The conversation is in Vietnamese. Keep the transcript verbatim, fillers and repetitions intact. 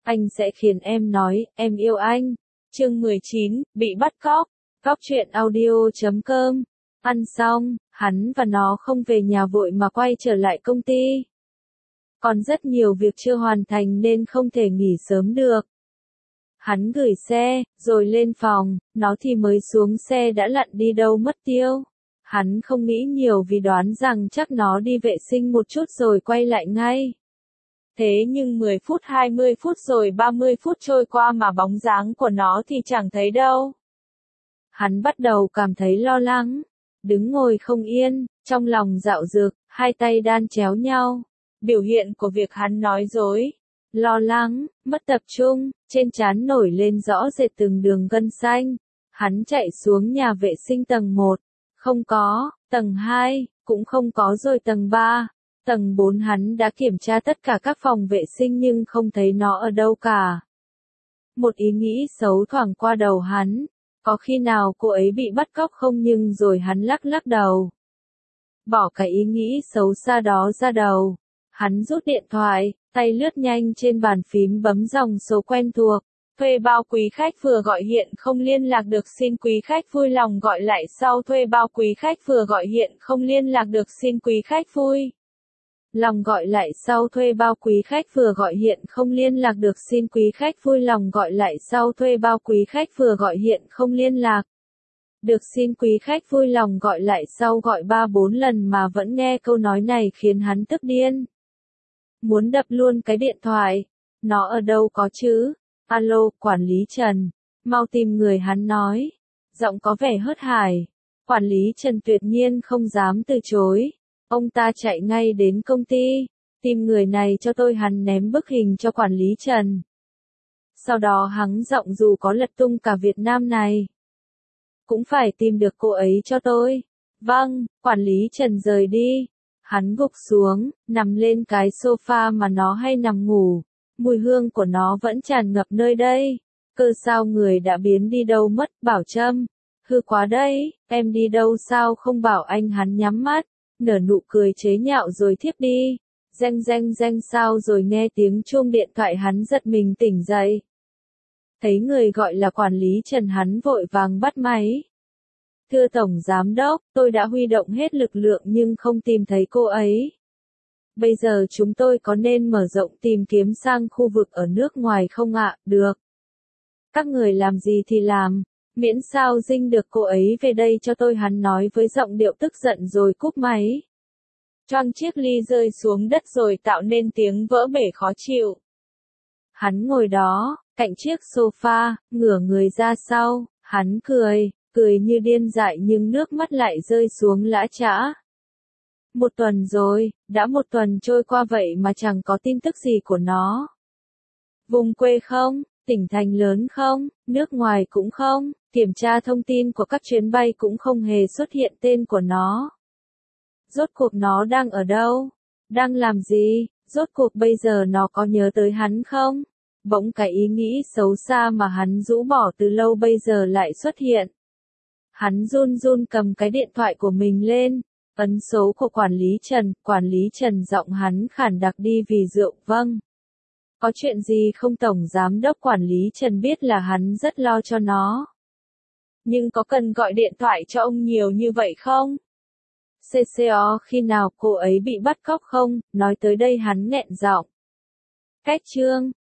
anh sẽ khiến em nói, em yêu anh. Chương mười chín, bị bắt cóc. Cóc truyện audio chấm com. Ăn xong, hắn và nó không về nhà vội mà quay trở lại công ty. Còn rất nhiều việc chưa hoàn thành nên không thể nghỉ sớm được. Hắn gửi xe, rồi lên phòng, nó thì mới xuống xe đã lặn đi đâu mất tiêu. Hắn không nghĩ nhiều vì đoán rằng chắc nó đi vệ sinh một chút rồi quay lại ngay. Thế nhưng mười phút hai mươi phút rồi ba mươi phút trôi qua mà bóng dáng của nó thì chẳng thấy đâu. Hắn bắt đầu cảm thấy lo lắng, đứng ngồi không yên, trong lòng dạo dược, hai tay đan chéo nhau. Biểu hiện của việc hắn nói dối, lo lắng, mất tập trung, trên trán nổi lên rõ rệt từng đường gân xanh. Hắn chạy xuống nhà vệ sinh tầng một, không có, tầng hai, cũng không có rồi tầng ba. Tầng bốn hắn đã kiểm tra tất cả các phòng vệ sinh nhưng không thấy nó ở đâu cả. Một ý nghĩ xấu thoảng qua đầu hắn, có khi nào cô ấy bị bắt cóc không, nhưng rồi hắn lắc lắc đầu. Bỏ cái ý nghĩ xấu xa đó ra đầu. Hắn rút điện thoại, tay lướt nhanh trên bàn phím bấm dòng số quen thuộc. Thuê bao quý khách vừa gọi hiện không liên lạc được, xin quý khách vui lòng gọi lại sau. Thuê bao quý khách vừa gọi hiện không liên lạc được, xin quý khách vui lòng gọi lại sau. Thuê bao quý khách vừa gọi hiện không liên lạc được, xin quý khách vui lòng gọi lại sau. Thuê bao quý khách vừa gọi hiện không liên lạc được, xin quý khách vui lòng gọi lại sau. Gọi ba bốn lần mà vẫn nghe câu nói này khiến hắn tức điên. Muốn đập luôn cái điện thoại. Nó ở đâu có chứ? Alo, quản lý Trần. Mau tìm người, hắn nói. Giọng có vẻ hớt hải. Quản lý Trần tuyệt nhiên không dám từ chối. Ông ta chạy ngay đến công ty. Tìm người này cho tôi, hắn ném bức hình cho quản lý Trần. Sau đó hắn giọng dù có lật tung cả Việt Nam này, cũng phải tìm được cô ấy cho tôi. Vâng, quản lý Trần rời đi. Hắn gục xuống, nằm lên cái sofa mà nó hay nằm ngủ. Mùi hương của nó vẫn tràn ngập nơi đây. Cơ sao người đã biến đi đâu mất, Bảo Trâm? Hư quá đấy, em đi đâu sao không bảo anh? Hắn nhắm mắt, nở nụ cười chế nhạo rồi thiếp đi. Reng reng reng sao rồi nghe tiếng chuông điện thoại, hắn giật mình tỉnh dậy. Thấy người gọi là quản lý Trần, hắn vội vàng bắt máy. Thưa Tổng Giám đốc, tôi đã huy động hết lực lượng nhưng không tìm thấy cô ấy. Bây giờ chúng tôi có nên mở rộng tìm kiếm sang khu vực ở nước ngoài không ạ? Được. Các người làm gì thì làm, miễn sao dinh được cô ấy về đây cho tôi, hắn nói với giọng điệu tức giận rồi cúp máy. Choang chiếc ly rơi xuống đất rồi tạo nên tiếng vỡ bể khó chịu. Hắn ngồi đó, cạnh chiếc sofa, ngửa người ra sau, hắn cười, cười như điên dại nhưng nước mắt lại rơi xuống lã chã. Một tuần rồi, đã một tuần trôi qua vậy mà chẳng có tin tức gì của nó. Vùng quê không, tỉnh thành lớn không, nước ngoài cũng không, kiểm tra thông tin của các chuyến bay cũng không hề xuất hiện tên của nó. Rốt cuộc nó đang ở đâu? Đang làm gì? Rốt cuộc bây giờ nó có nhớ tới hắn không? Bỗng cái ý nghĩ xấu xa mà hắn rũ bỏ từ lâu bây giờ lại xuất hiện. Hắn run run cầm cái điện thoại của mình lên, ấn số của quản lý Trần. Quản lý Trần giọng hắn khản đặc đi vì rượu. Vâng. Có chuyện gì không Tổng Giám đốc? Quản lý Trần biết là hắn rất lo cho nó. Nhưng có cần gọi điện thoại cho ông nhiều như vậy không? xê xê o khi nào cô ấy bị bắt cóc không? Nói tới đây hắn nghẹn giọng. Cách chương.